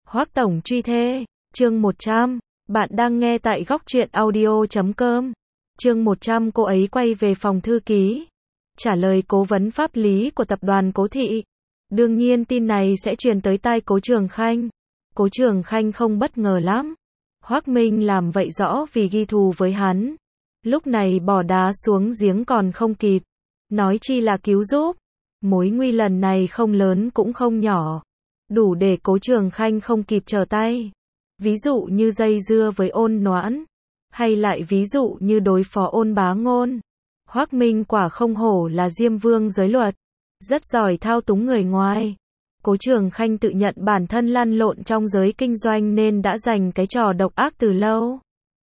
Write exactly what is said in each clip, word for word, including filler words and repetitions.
Hoắc Tổng truy thê, chương một trăm. Bạn đang nghe tại góc truyện audio chấm com. Chương một trăm cô ấy quay về phòng thư ký. Trả lời cố vấn pháp lý của tập đoàn Cố Thị. Đương nhiên tin này sẽ truyền tới tai Cố Trường Khanh. Cố Trường Khanh không bất ngờ lắm. Hoắc Minh làm vậy rõ vì ghi thù với hắn. Lúc này bỏ đá xuống giếng còn không kịp. Nói chi là cứu giúp. Mối nguy lần này không lớn cũng không nhỏ. Đủ để Cố Trường Khanh không kịp trở tay. Ví dụ như dây dưa với Ôn Noãn. Hay lại ví dụ như đối phó Ôn Bá Ngôn. Hoắc Minh quả không hổ là Diêm Vương giới luật. Rất giỏi thao túng người ngoài. Cố Trường Khanh tự nhận bản thân lăn lộn trong giới kinh doanh nên đã giành cái trò độc ác từ lâu.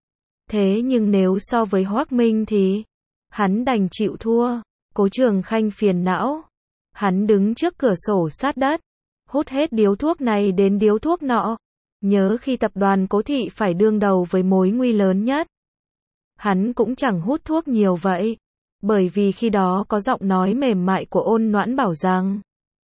Thế nhưng nếu so với Hoắc Minh thì hắn đành chịu thua. Cố Trường Khanh phiền não. Hắn đứng trước cửa sổ sát đất. Hút hết điếu thuốc này đến điếu thuốc nọ. Nhớ khi tập đoàn Cố Thị phải đương đầu với mối nguy lớn nhất. Hắn cũng chẳng hút thuốc nhiều vậy. Bởi vì khi đó có giọng nói mềm mại của Ôn Noãn bảo rằng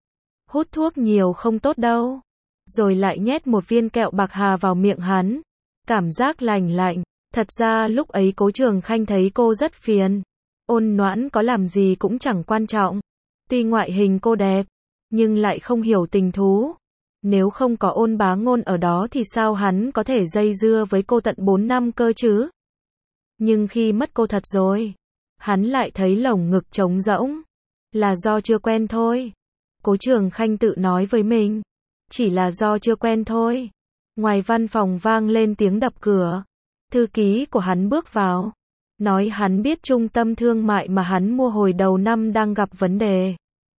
hút thuốc nhiều không tốt đâu. Rồi lại nhét một viên kẹo bạc hà vào miệng hắn. Cảm giác lành lạnh. Thật ra lúc ấy Cố Trường Khanh thấy cô rất phiền. Ôn Noãn có làm gì cũng chẳng quan trọng. Tuy ngoại hình cô đẹp, nhưng lại không hiểu tình thú. Nếu không có Ôn Bá Ngôn ở đó thì sao hắn có thể dây dưa với cô tận bốn năm cơ chứ? Nhưng khi mất cô thật rồi, hắn lại thấy lồng ngực trống rỗng. Là do chưa quen thôi. Cố Trường Khanh tự nói với mình. Chỉ là do chưa quen thôi. Ngoài văn phòng vang lên tiếng đập cửa. Thư ký của hắn bước vào. Nói hắn biết trung tâm thương mại mà hắn mua hồi đầu năm đang gặp vấn đề.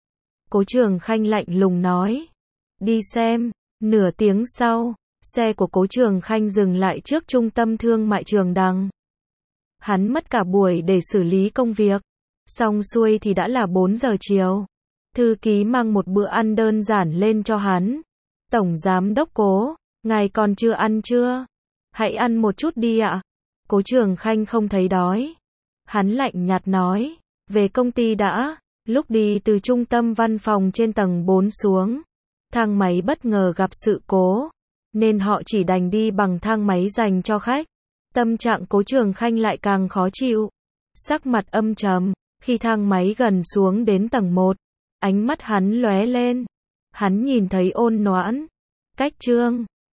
Cố Trường Khanh lạnh lùng nói. Đi xem. Nửa tiếng sau, xe của Cố Trường Khanh dừng lại trước trung tâm thương mại Trường Đằng. Hắn mất cả buổi để xử lý công việc. Xong xuôi thì đã là bốn giờ chiều. Thư ký mang một bữa ăn đơn giản lên cho hắn. Tổng giám đốc Cố, ngài còn chưa ăn chưa? Hãy ăn một chút đi ạ. Cố Trường Khanh không thấy đói. Hắn lạnh nhạt nói, về công ty đã. Lúc đi từ trung tâm văn phòng trên tầng bốn xuống, thang máy bất ngờ gặp sự cố, nên họ chỉ đành đi bằng thang máy dành cho khách. Tâm trạng Cố Trường Khanh lại càng khó chịu. Sắc mặt âm trầm, khi thang máy gần xuống đến tầng một, ánh mắt hắn lóe lên. Hắn nhìn thấy Ôn Noãn, cách Trương